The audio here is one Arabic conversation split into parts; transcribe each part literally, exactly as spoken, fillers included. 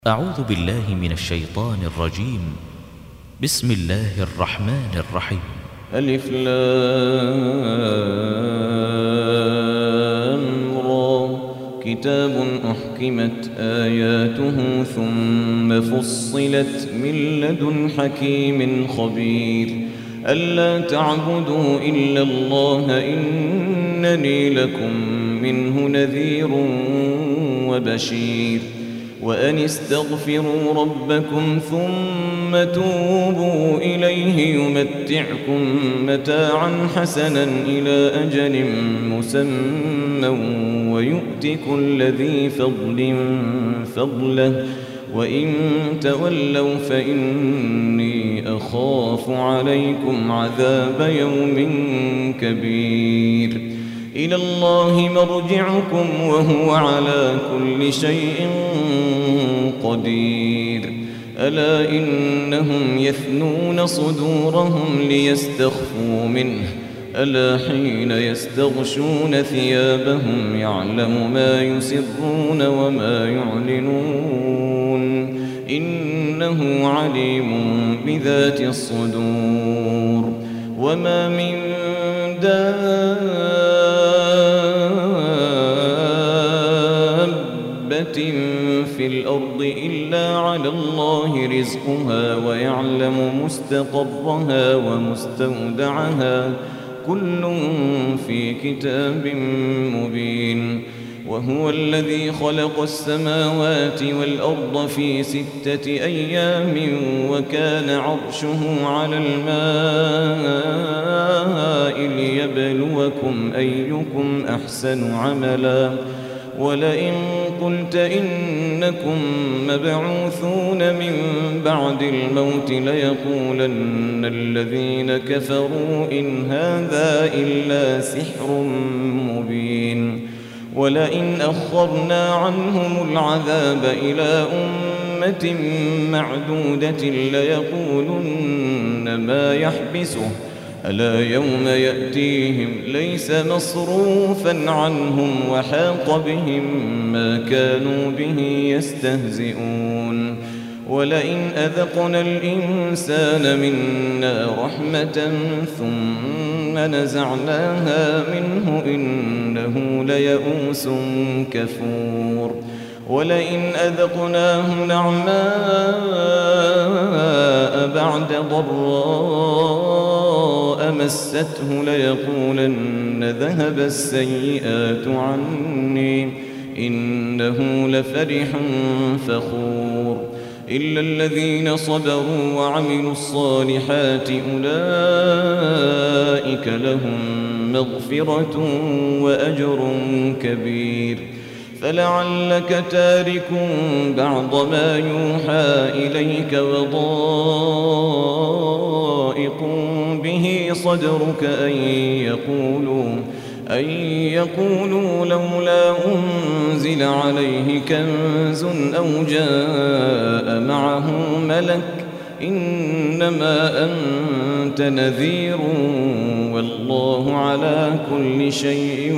أعوذ بالله من الشيطان الرجيم. بسم الله الرحمن الرحيم. ألف لام را كتاب أحكمت آياته ثم فصلت من لدن حكيم خبير ألا تعبدوا إلا الله إنني لكم منه نذير وبشير وأن استغفروا ربكم ثم توبوا إليه يمتعكم متاعا حسنا إلى أجل مسمى ويؤت كل ذي فضل فضله وإن تولوا فإني أخاف عليكم عذاب يوم كبير إلى الله مرجعكم وهو على كل شيء قدير ألا إنهم يثنون صدورهم ليستخفوا منه ألا حين يستغشون ثيابهم يعلم ما يسرون وما يعلنون إنه عليم بذات الصدور وما من دابة في الأرض إلا على الله رزقها ويعلم مستقرها ومستودعها كل في كتاب مبين وهو الذي خلق السماوات والأرض في ستة أيام وكان عرشه على الماء ليبلوكم أيكم أحسن عملا ولئن قلت إنكم مبعوثون من بعد الموت ليقولن الذين كفروا إن هذا إلا سحر مبين ولئن أخرنا عنهم العذاب إلى أمة معدودة ليقولن ما يحبسه ألا يوم يأتيهم ليس مصروفا عنهم وحاق بهم ما كانوا به يستهزئون ولئن أذقنا الإنسان منا رحمة ثم نزعناها منه إنه ليئوس كفور ولئن أذقناه نعماء بعد ضراء مسته ليقولن ذهب السيئات عني إنه لفرح فخور إلا الذين صبروا وعملوا الصالحات أولئك لهم مغفرة وأجر كبير فلعلك تارك بعض ما يوحى إليك وضائق به صدرك أن يقولوا أن يقولوا لولا أنزل عليه كنز أو جاء معه ملك إنما أنت نذير والله على كل شيء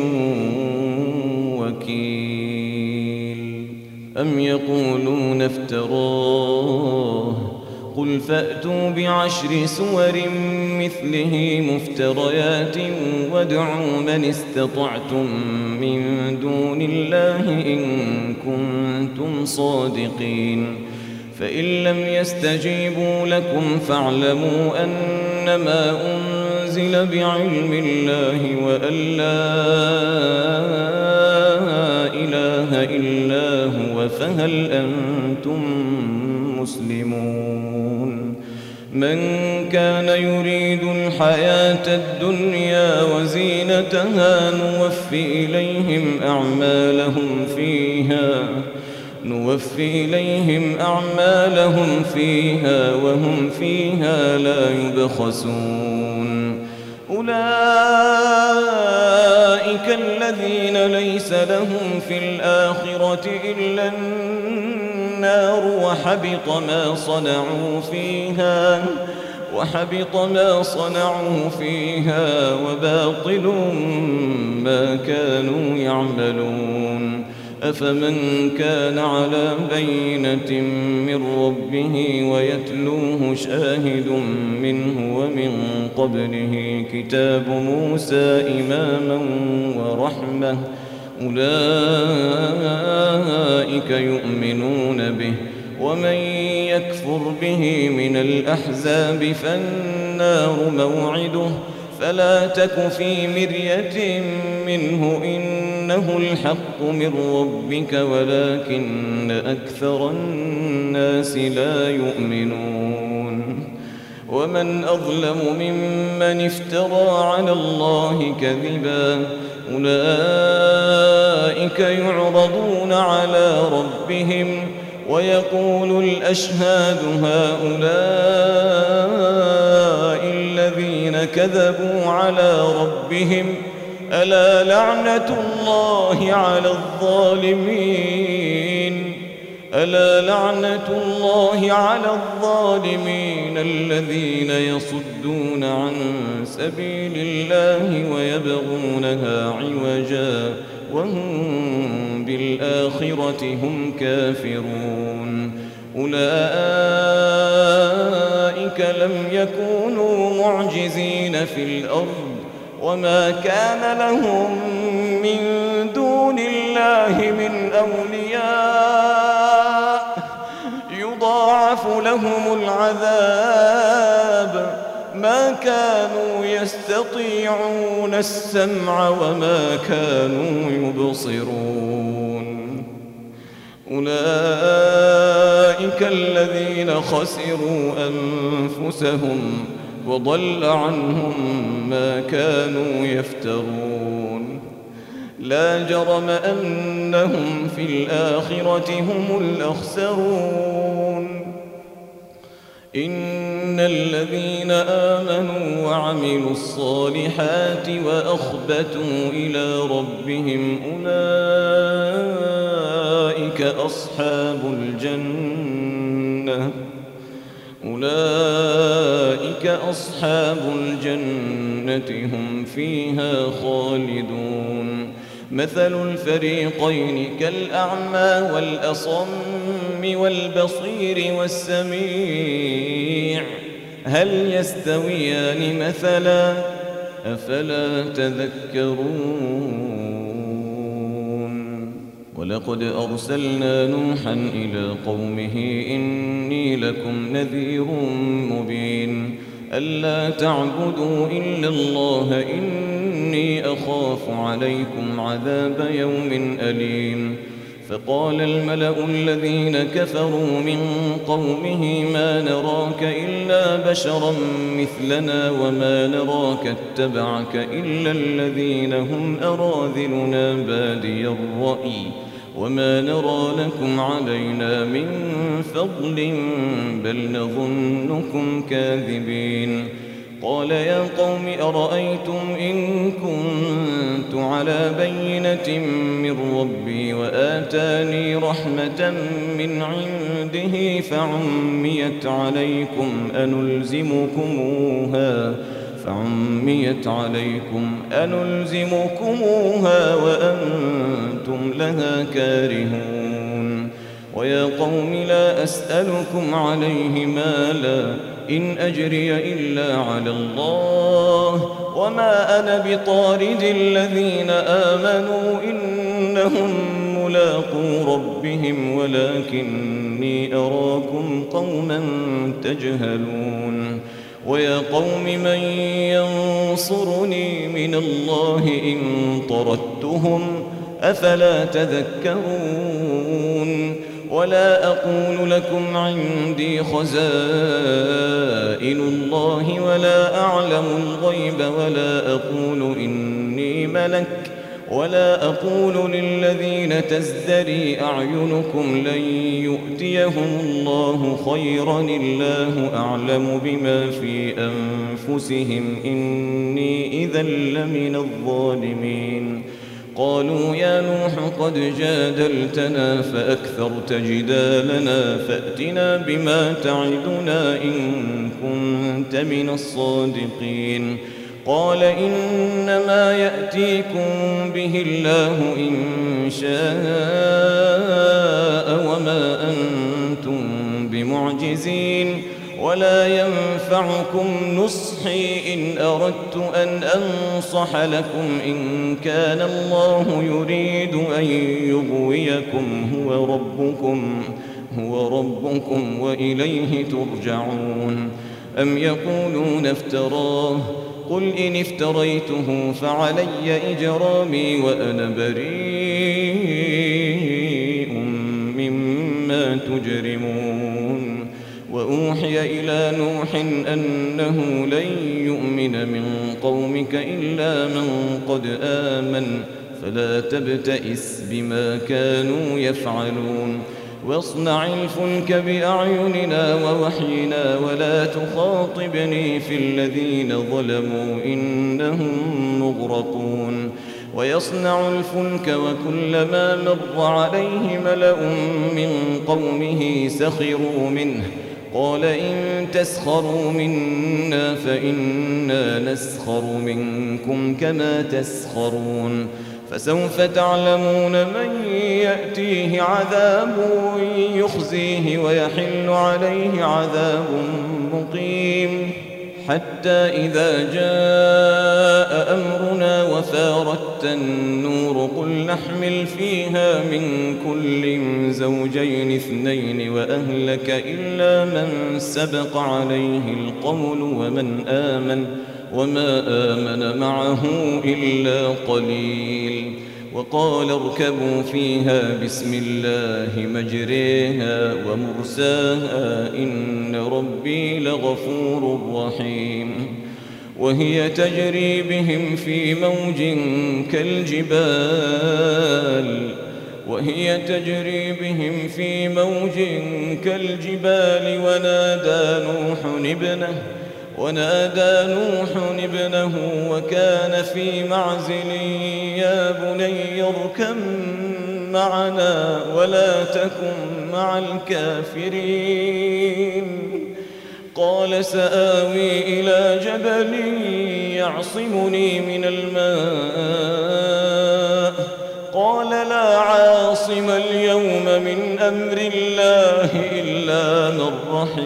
وكيل أم يقولون افتراه قل فأتوا بعشر سور مثله مفتريات وادعوا من استطعتم من دون الله إن كنتم صادقين فإن لم يستجيبوا لكم فاعلموا أنما أنزل بعلم الله وأن لا إله إلا هو فهل أنتم مسلمون من كان يريد الحياة الدنيا وزينتها نوفي إليهم أعمالهم فيها نوفي إليهم أعمالهم فيها وهم فيها لا يبخسون أولئك الذين ليس لهم في الآخرة إلا النار وحبط ما صنعوا فيها وحبط ما صنعوا فيها وباطل ما كانوا يعملون أفمن كان على بينة من ربه ويتلوه شاهد منه ومن قبله كتاب موسى إماما ورحمة أولئك يؤمنون به ومن يكفر به من الأحزاب فالنار موعده فلا تك في مرية منه إنه الحق من ربك ولكن أكثر الناس لا يؤمنون ومن أظلم ممن افترى على الله كذبا أولئك يعرضون على ربهم ويقول الأشهاد هؤلاء الذين كذبوا على ربهم ألا لعنة الله على الظالمين ألا لعنة الله على الظالمين الذين يصدون عن سبيل الله ويبغونها عوجا وهم بالآخرة هم كافرون أولئك لم يكونوا معجزين في الأرض وما كان لهم من دون الله من أولياء يضاعف لهم العذاب ما كانوا يستطيعون السمع وما كانوا يبصرون أولئك الذين خسروا أنفسهم وضل عنهم ما كانوا يفترون لا جرم أنهم في الآخرة هم الأخسرون إن الذين آمنوا وعملوا الصالحات وأخبتوا إلى ربهم أولئك أصحاب الجنة أولئك أصحاب الجنة هم فيها خالدون مثل الفريقين كالأعمى والأصم والبصير والسميع هل يستويان مثلا أفلا تذكرون ولقد أرسلنا نوحا إلى قومه إني لكم نذير مبين ألا تعبدوا إلا الله إني أخاف عليكم عذاب يوم أليم فقال الملأ الذين كفروا من قومه ما نراك إلا بشرا مثلنا وما نراك اتبعك إلا الذين هم أراذلنا بادي الرأي وما نرى لكم علينا من فضل بل نظنكم كاذبين قال يا قوم أرأيتم إن كنت على بينة من ربي وآتاني رحمة من عنده فعميت عليكم أنلزمكموها فعميت عليكم أنلزمكموها وأنتم لها كارهون ويا قوم لا أسألكم عليه مالا إن أجري إلا على الله وما أنا بطارد الذين آمنوا إنهم ملاقو ربهم ولكني أراكم قوما تجهلون ويا قوم من ينصرني من الله إن طردتهم أفلا تذكرون ولا أقول لكم عندي خزائن الله ولا أعلم الغيب ولا أقول إني ملك ولا أقول للذين تزدري أعينكم لن يؤتيهم الله خيرا الله أعلم بما في أنفسهم إني إذا لمن الظالمين قالوا يا نوح قد جادلتنا فأكثرت جدالنا فأتنا بما تعدنا إن كنت من الصادقين قال إنما يأتيكم به الله إن شاء وما أنتم بمعجزين ولا ينفعكم نصحي إن أردت أن أنصح لكم إن كان الله يريد أن يغويكم هو ربكم هو ربكم وإليه ترجعون. أم يقولون افتراه قل إن افتريته فعلي إجرامي وأنا بريء مما تجرمون. وأوحي إلى نوح أنه لن يؤمن من قومك إلا من قد آمن فلا تبتئس بما كانوا يفعلون. واصنع الفلك بأعيننا ووحينا ولا تخاطبني في الذين ظلموا إنهم مغرقون. ويصنع الفلك وكلما مر عليه ملأ من قومه سخروا منه قال إن تسخروا منا فإنا نسخر منكم كما تسخرون. فسوف تعلمون من يأتيه عذاب يخزيه ويحل عليه عذاب مقيم. حتى إذا جاء أمرنا وفارت النور قل نحمل فيها من كل زوجين اثنين وأهلك إلا من سبق عليه القول ومن آمن وما آمن معه إلا قليل. وقال اركبوا فيها بسم الله مجريها ومرساها إن ربي لغفور رحيم. وهي تجري بهم في موج كالجبال وهي تجري بهم في موج كالجبال ونادى نوح ابنه ونادى نوح ابنه وكان في معزل يا بني اركب معنا ولا تكن مع الكافرين. قال سآوي إلى جبل يعصمني من الماء قال لا عاصم اليوم من أمر الله إلا من رحم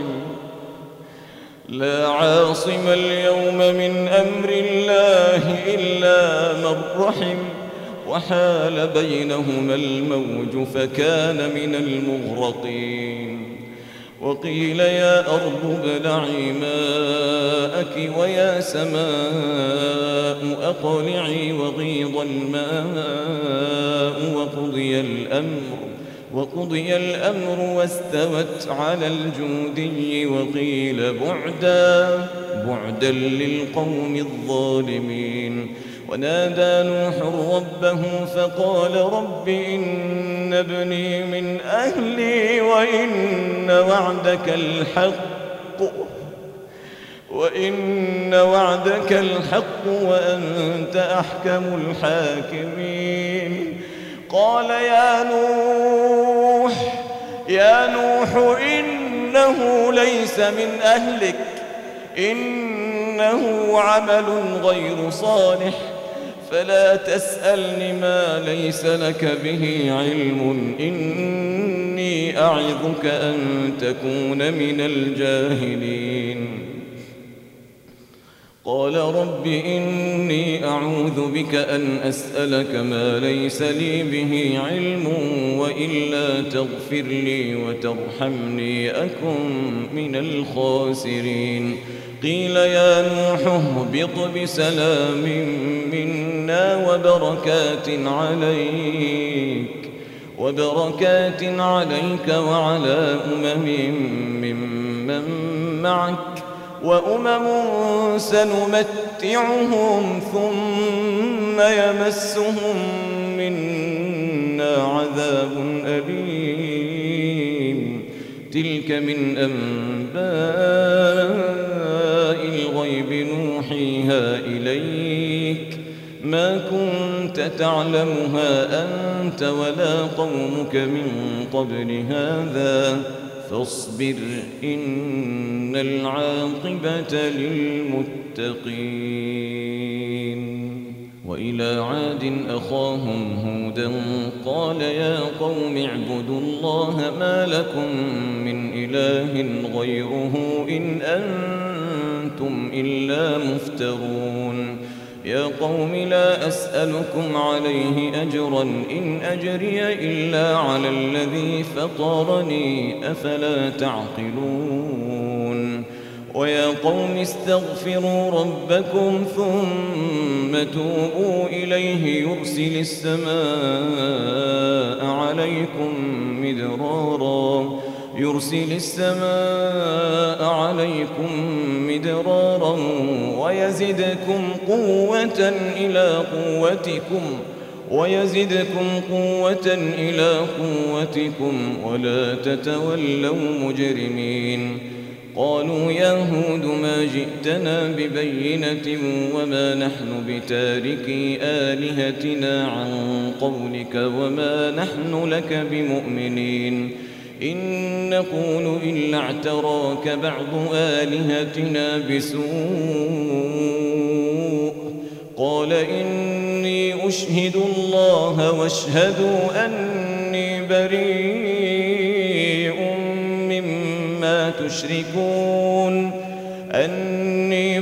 لا عاصم اليوم من أمر الله إلا من رحم. وحال بينهما الموج فكان من المغرقين. وقيل يا أرض ابلعي ماءك ويا سماء أقلعي وغيض الماء وقضي الأمر وقضي الأمر واستوت على الجودي وقيل بعدا بعدا للقوم الظالمين. ونادى نوح ربه فقال رب إن ابني من أهلي وإن وعدك الحق وإن وعدك الحق وأنت أحكم الحاكمين. قال يا نوح يا نوح إنه ليس من أهلك إنه عمل غير صالح فلا تسألني ما ليس لك به علم إني أعظك أن تكون من الجاهلين. قال رب إني أعوذ بك أن أسألك ما ليس لي به علم وإلا تغفر لي وترحمني أكن من الخاسرين. قيل يا نوح اهبط بسلام منا وبركات عليك وبركات عليك وعلى أمم ممن معك وأمم سنمتعهم ثم يمسهم منا عذاب أليم. تلك من أنباء الغيب نوحيها إليك ما كنت تعلمها أنت ولا قومك من قبل هذا فاصبر إن العاقبة للمتقين. وإلى عاد أخاهم هودا قال يا قوم اعبدوا الله ما لكم من إله غيره إن أنتم إلا مفترون. يا قوم لا أسألكم عليه أجرا إن أجري إلا على الذي فطرني أفلا تعقلون. ويا قوم استغفروا ربكم ثم توبوا إليه يرسل السماء عليكم مدرارا يرسل السماء عليكم مدرارا ويزدكم قوة إلى قوتكم ويزدكم قوة إلى قوتكم ولا تتولوا مجرمين. قالوا يا هود ما جئتنا ببينة وما نحن بتاركي آلهتنا عن قولك وما نحن لك بمؤمنين إن نقول إلا اعتراك بعض آلهتنا بسوء. قال إني أشهد الله واشهدوا أني بريء مما تشركون أني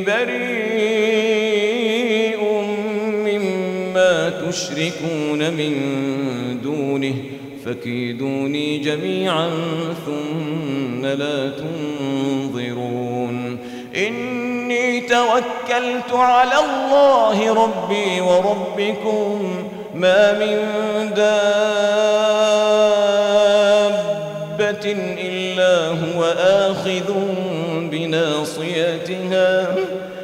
بريء مما تشركون من دونه فكيدوني جميعا ثم لا تنظرون. إني توكلت على الله ربي وربكم ما من دابة إلا هو آخذ بناصيتها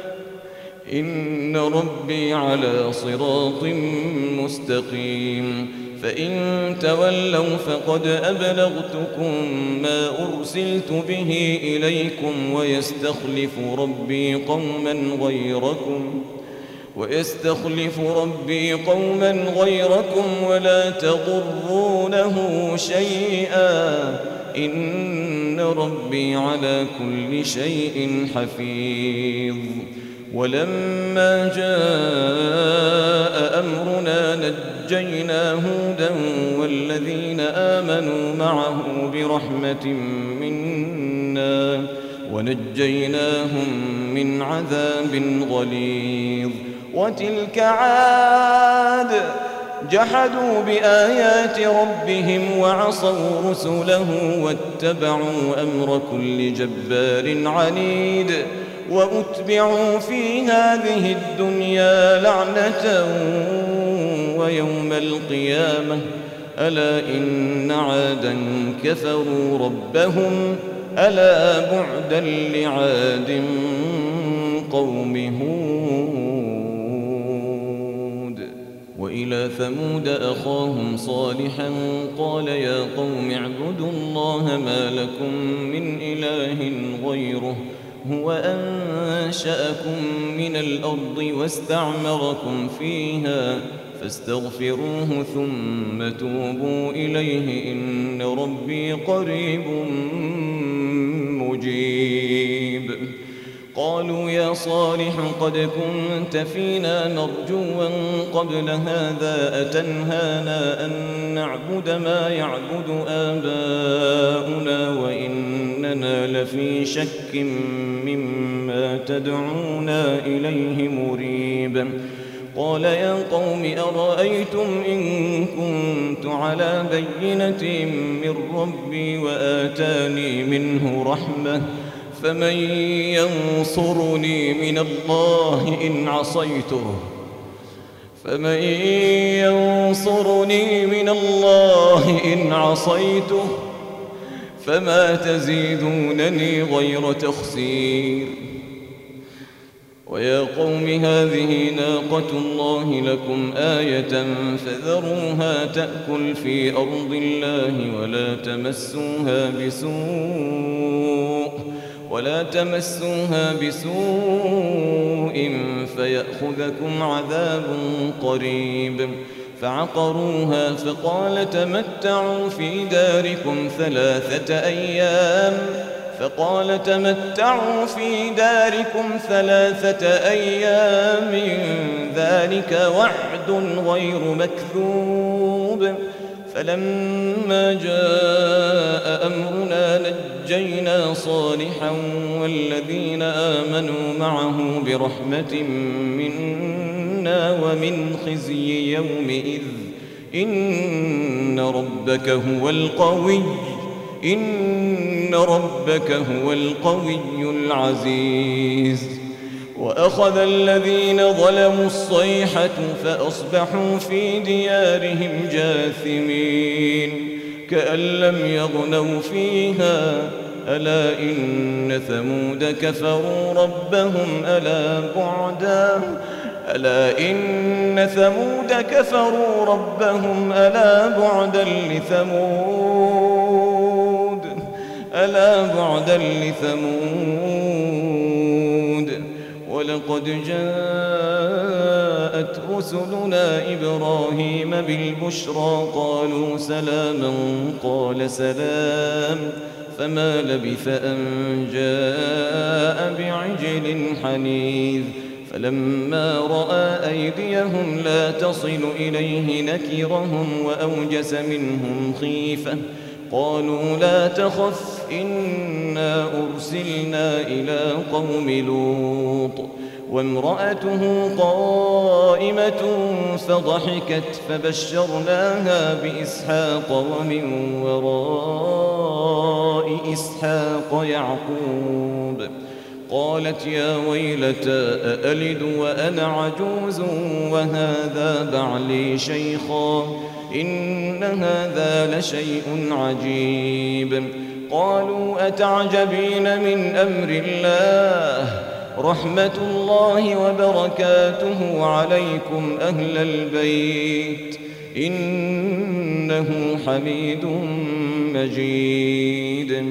إن ربي على صراط مستقيم. فإن تولوا فقد أبلغتكم ما أرسلت به إليكم ويستخلف ربي قوما غيركم ويستخلف ربي قوما غيركم ولا تضرونه شيئا إن ربي على كل شيء حفيظ. ولما جاء أمرنا نجينا هودا والذين آمنوا معه برحمة منا ونجيناهم من عذاب غليظ. وتلك عاد جحدوا بآيات ربهم وعصوا رسله واتبعوا أمر كل جبار عنيد. وأتبعوا في هذه الدنيا لعنة ويوم القيامة ألا إن عادا كفروا ربهم ألا بعدا لعاد قوم هود. وإلى ثمود أخاهم صالحا قال يا قوم اعبدوا الله ما لكم من إله غيره هو أنشأكم من الأرض واستعمركم فيها فاستغفروه ثم توبوا إليه إن ربي قريب مجيب. قالوا يا صالح قد كنت فينا مرجوا قبل هذا أتنهانا أن نعبد ما يعبد آباؤنا وإننا لفي شك مما تدعونا إليه مريب. قال يا قوم أرأيتم إن كنت على بينة من ربي وآتاني منه رحمة فمن ينصرني من الله إن عصيته فمن ينصرني من الله إن عصيته فما تزيدونني غير تخسير. ويا قوم هذه ناقة الله لكم آية فذروها تأكل في أرض الله ولا تمسوها بسوء ولا تمسوها بسوء فيأخذكم عذاب قريب. فعقروها فقال تمتعوا في داركم ثلاثة أيام فقال تمتعوا في داركم ثلاثة أيام ذلك وعد غير مكذوب فلما جاء أمرنا نجينا صالحا والذين آمنوا معه برحمة منا ومن خزي يومئذ إن ربك هو القوي إن ربك هو القوي العزيز وأخذ الذين ظلموا الصيحة فأصبحوا في ديارهم جاثمين كأن لم يغنوا فيها ألا إن ثمود كفروا ربهم ألا بعدا ألا إن ثمود كفروا ربهم ألا بعدا لثمود ألا بعدا لثمود ولقد جاءت رسلنا إبراهيم بالبشرى قالوا سلاما قال سلام فما لبث أن جاء بعجل حنيذ فلما رأى أيديهم لا تصل إليه نكرهم وأوجس منهم خيفة قالوا لا تخف إنا أرسلنا إلى قوم لوط وامرأته قائمة فضحكت فبشرناها بإسحاق ومن وراء إسحاق يعقوب قالت يا ويلتى أألد وأنا عجوز وهذا بعلي شيخا إن هذا لشيء عجيب قالوا أتعجبين من أمر الله رحمة الله وبركاته عليكم أهل البيت إنه حميد مجيد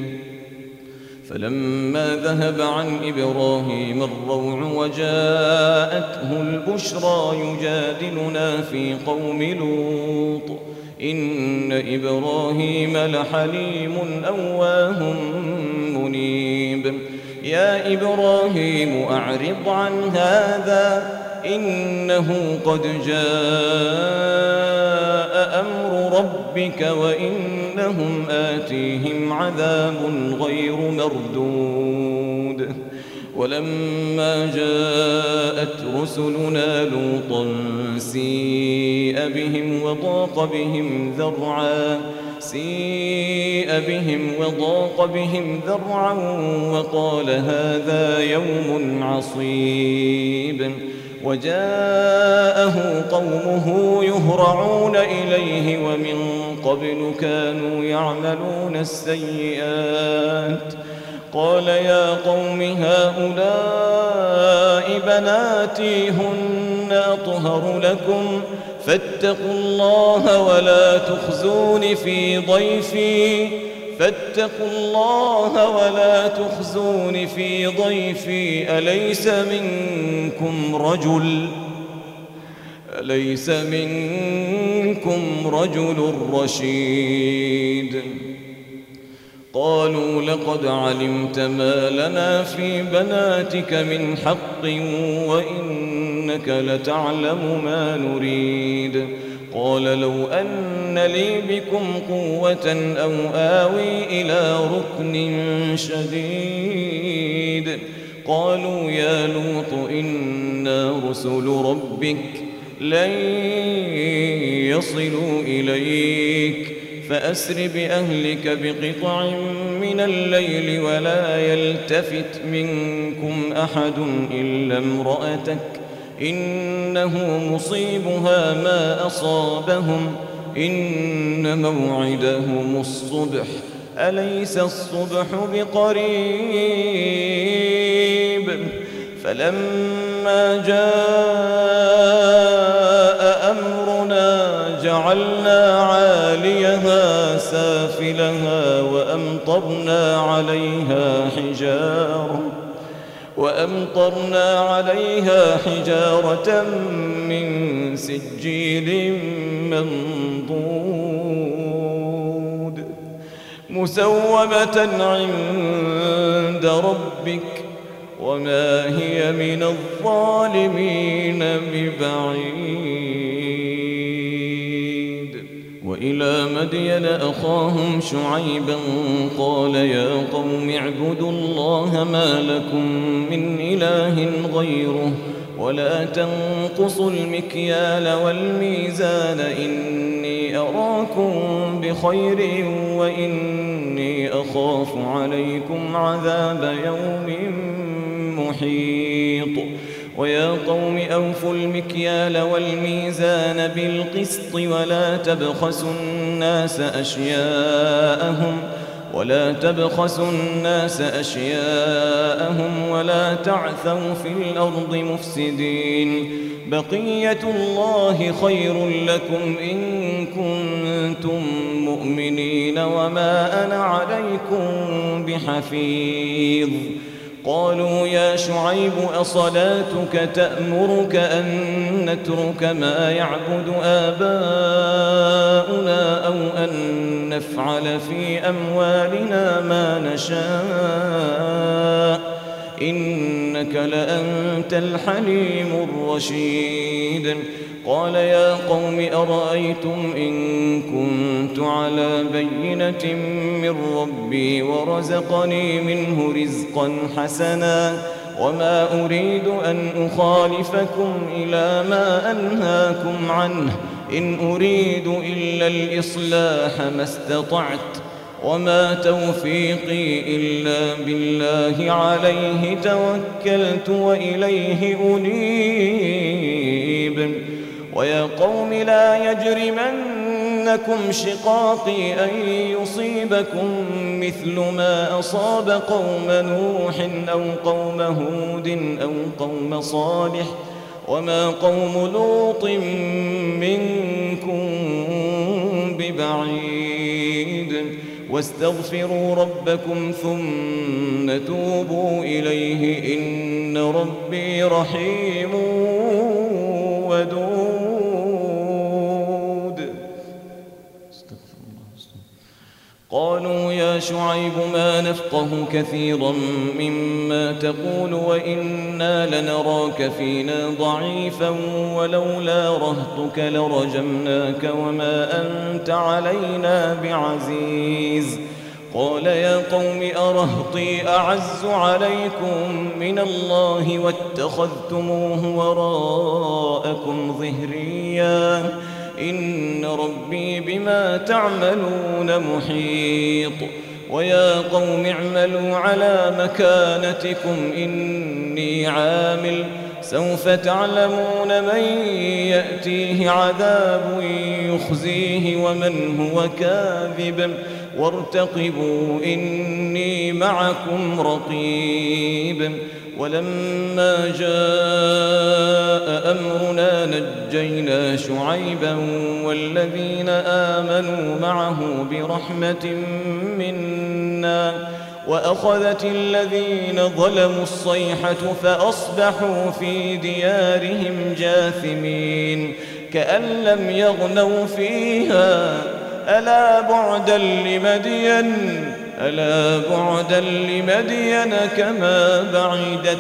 فلما ذهب عن إبراهيم الروع وجاءته البشرى يجادلنا في قوم لوط إن إبراهيم لحليم أواه منيب يا إبراهيم أعرض عن هذا إنه قد جاء أمر ربك وإنهم آتيهم عذاب غير مردود ولما جاءت رسلنا لوطا سيء بهم وضاق بهم ذرعا سيء بهم وضاق بهم ذرعا وقال هذا يوم عصيب وجاءه قومه يهرعون إليه ومن قبل كانوا يعملون السيئات قال يا قوم هؤلاء بناتي هن أطهر لكم فاتقوا الله ولا تخزون في ضيفي فاتقوا الله ولا تخزون في ضيفي أليس منكم رجل أليس منكم رجل رشيد قالوا لقد علمت ما لنا في بناتك من حق وإنك لتعلم ما نريد قال لو أن لي بكم قوة أو آوي إلى ركن شديد قالوا يا لوط إنا رسل ربك لن يصلوا إليك فأسر بأهلك بقطع من الليل ولا يلتفت منكم أحد إلا امرأتك إنه مصيبها ما أصابهم إن موعدهم الصبح أليس الصبح بقريب فلما جاء أمرنا جعلنا عاليها سافلها وأمطرنا عليها حجارة وأمطرنا عليها حجارة من سجيل منضود مسومة عند ربك وما هي من الظالمين ببعيد. وإلى مدين أخاهم شعيبا قال يا قوم اعبدوا الله ما لكم من إله غيره ولا تنقصوا المكيال والميزان إني أراكم بخير وإني أخاف عليكم عذاب يوم محيط. ويا قوم أوفوا المكيال والميزان بالقسط ولا تبخسوا الناس أشياءهم ولا تبخسوا الناس أشياءهم ولا تعثوا في الأرض مفسدين. بقية الله خير لكم إن كنتم مؤمنين وما أنا عليكم بحفيظ. قالوا يا شعيب أصلاتك تأمرك أن نترك ما يعبد آباؤنا أو أن نفعل في أموالنا ما نشاء إنك لأنت الحليم الرشيد. قال يا قوم أرأيتم إن كنت على بينة من ربي ورزقني منه رزقا حسنا وما أريد أن أخالفكم إلى ما أنهاكم عنه إن أريد إلا الإصلاح ما استطعت وما توفيقي إلا بالله عليه توكلت وإليه أنيب. ويا قوم لا يجرمنكم شقاقي أن يصيبكم مثل ما أصاب قوم نوح أو قوم هود أو قوم صالح وما قوم لوط منكم ببعيد. واستغفروا ربكم ثم توبوا إليه إن ربي رحيم ودود. قالوا يا شعيب ما نفقه كثيرا مما تقول وإنا لنراك فينا ضعيفا ولولا رهطك لرجمناك وما أنت علينا بعزيز. قال يا قوم أرهطي أعز عليكم من الله واتخذتموه وراءكم ظهريا إن ربي بما تعملون محيط. ويا قوم اعملوا على مكانتكم إني عامل سوف تعلمون من يأتيه عذاب يخزيه ومن هو كاذب وارتقبوا إني معكم رقيب. ولما جاء أمرنا نجينا شعيبا والذين آمنوا معه برحمة منا وأخذت الذين ظلموا الصيحة فأصبحوا في ديارهم جاثمين كأن لم يغنوا فيها ألا بعدا لمدين ألا بعدا لمدين كما بعدت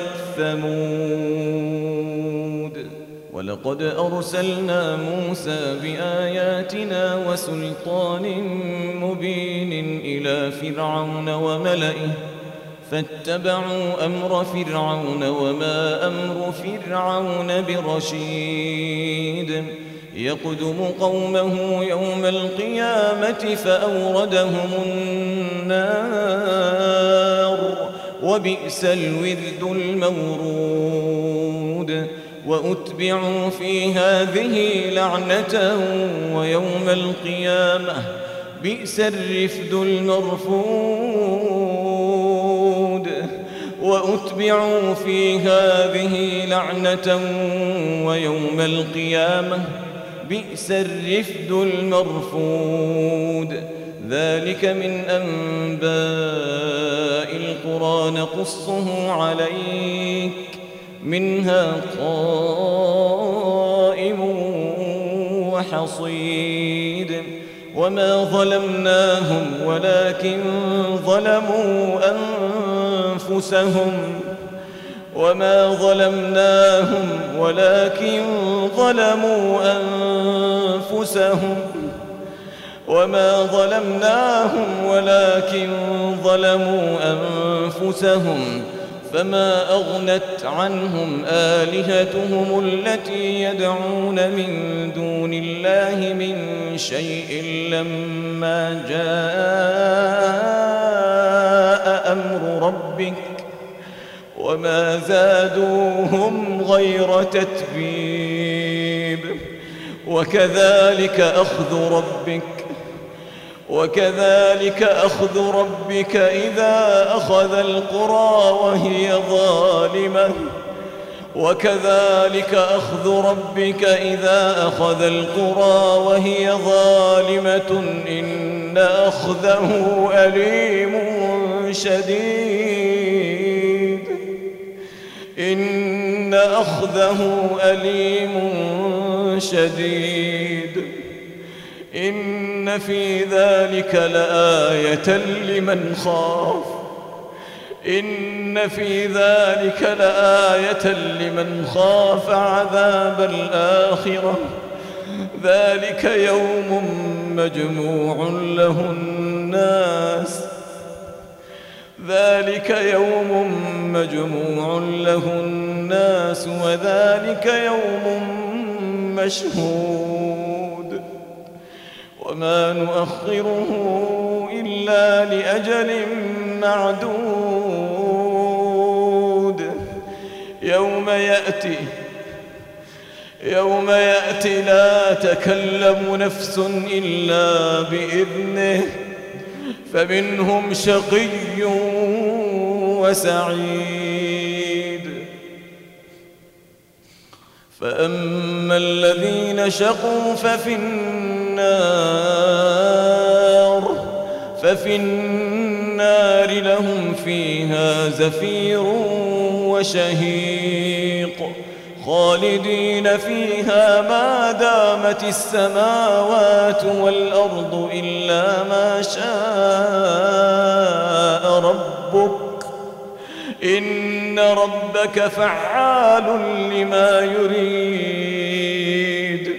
ثمود. ولقد أرسلنا موسى بآياتنا وسلطان مبين إلى فرعون وملئه فاتبعوا أمر فرعون وما أمر فرعون برشيد. يقدم قومه يوم القيامة فأوردهم النار وبئس الورد المورود. وأتبعوا في هذه لعنة ويوم القيامة بئس الرفد المرفود. وأتبعوا في هذه لعنة ويوم القيامة بئس الرفد المرفود. ذلك من أنباء القرى نقصه عليك منها قائم وحصيد وما ظلمناهم ولكن ظلموا أنفسهم وما ظلمناهم ولكن ظلموا أنفسهم وما ظلمناهم ولكن ظلموا أنفسهم فما أغنت عنهم آلهتهم التي يدعون من دون الله من شيء لما جاء أمر ربك وما زادوهم غير تتبيب وكذلك أخذ ربك وكذلك أخذ ربك إذا أخذ القرى وهي ظالمة وكذلك أخذ ربك إذا أخذ القرى وهي ظالمة إن أخذه أليم شديد إن أخذه أليم شديد إن في ذلك لآية لمن خاف إن في ذلك لآية لمن خاف عذاب الآخرة ذلك يوم مجموع له الناس ذلك يوم مجموع له الناس وذلك يوم مشهود وما نؤخره إلا لأجل معدود يوم يأتي يوم يأتي لا تكلم نفس إلا بإذنه فمنهم شقي وسعيد فأما الذين شقوا ففي النار ففي النار لهم فيها زفير وشهيق خالدين فيها ما دامت السماوات والأرض إلا ما شاء ربك إن ربك فعال لما يريد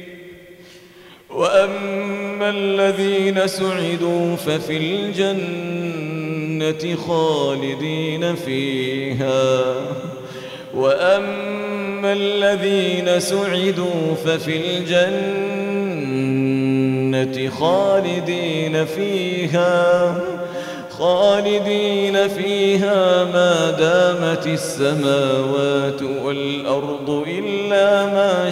وأما الذين سعدوا ففي الجنة خالدين فيها وأما الذين سعدوا ففي الجنة خالدين فيها خالدين فيها ما دامت السماوات والأرض إلا ما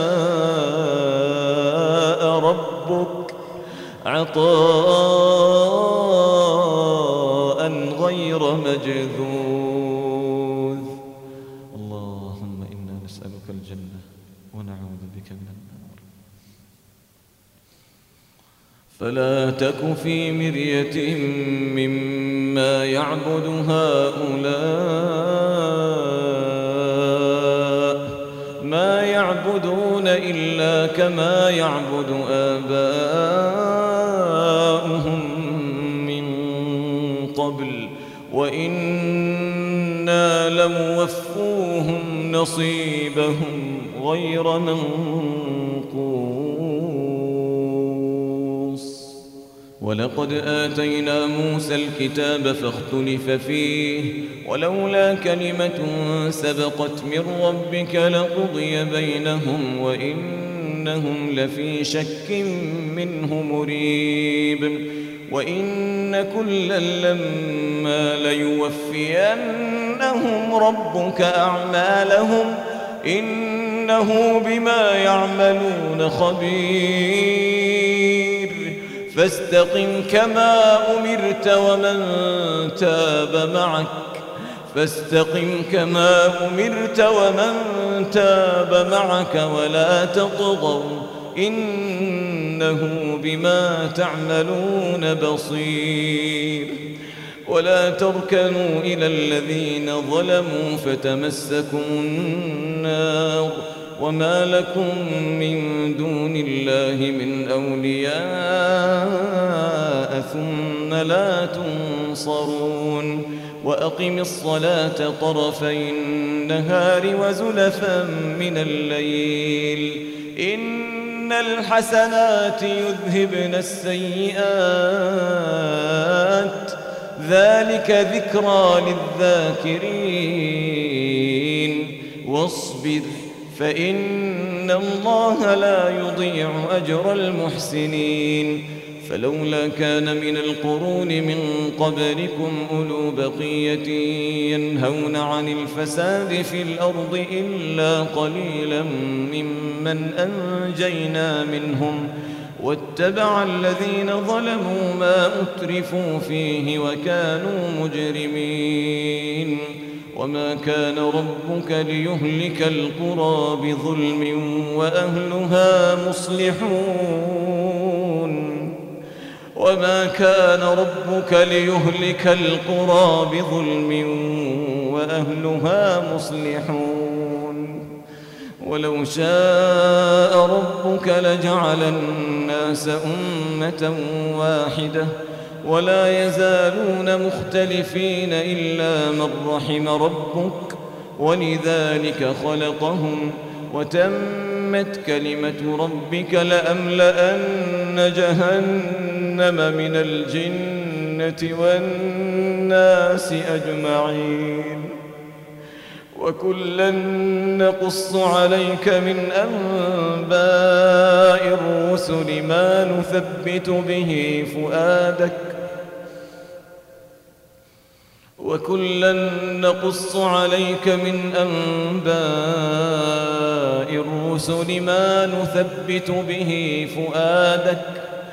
شاء ربك عطاء غير مجذوذ. اللهم إنا نسألك الجنة ونعوذ بك من النار. فلا تك في مرية مما يعبد هؤلاء ما يعبدون إلا كما يعبد آباؤهم من قبل وإنا لموفوهم نصيبهم غير منقوص. ولقد آتينا موسى الكتاب فاختلف فيه ولولا كلمة سبقت من ربك لقضي بينهم وإنهم لفي شك منه مريب. وإن كلا لما ليوفينهم ربك أعمالهم إنه بما يعملون خبير. فاستقم كما أمرت ومن تاب معك فاستقم كما أمرت ومن تاب معك ولا تطغوا إنه بما تعملون بصير. ولا تركنوا إلى الذين ظلموا فتمسكم النار وما لكم من دون الله من أولياء ثم لا تنصرون وأقم الصلاة طرفي النهار وزلفا من الليل إن الحسنات يذهبن السيئات ذلك ذكرى للذاكرين واصبر فإن الله لا يضيع أجر المحسنين فلولا كان من القرون من قبلكم أولو بقية ينهون عن الفساد في الأرض إلا قليلا ممن أنجينا منهم واتبع الذين ظلموا ما أترفوا فيه وكانوا مجرمين وما كان ربك ليهلك القرى بظلم وأهلها مصلحون وما كان ربك ليهلك القرى بظلم وأهلها مصلحون ولو شاء ربك لجعل الناس أمة واحدة ولا يزالون مختلفين إلا من رحم ربك ولذلك خلقهم وتمت كلمة ربك لأملأن جهنم من الجنة والناس أجمعين وكلا نقص عليك من أنباء الرسل ما نثبت به فؤادك وكلا نقص عليك من أنباء الرسل ما نثبت به فؤادك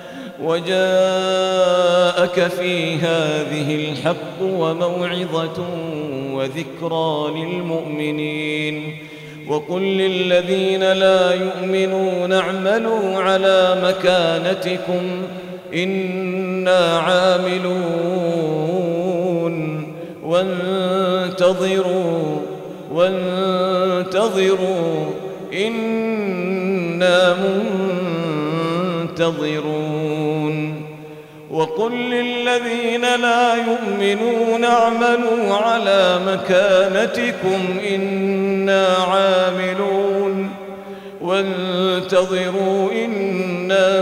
وجاءك في هذه الحق وموعظة وذكرى للمؤمنين وقل للذين لا يؤمنون اعملوا على مكانتكم إنا عاملون وانتظروا وانتظروا إنا منتظرون وقل للذين لا يؤمنون اعملوا على مكانتكم إنا عاملون وانتظروا إنا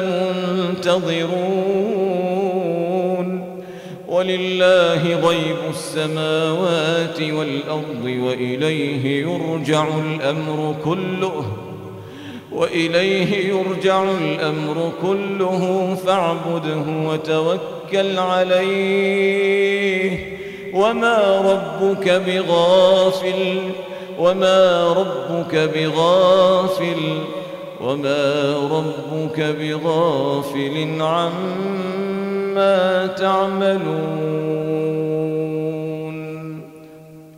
منتظرون ولله غيب السماوات والأرض وإليه يرجع الأمر كله وإليه يرجع الأمر كله فاعبده وتوكل عليه وما ربك بغافل وما ربك بغافل وما ربك بغافل عما تعملون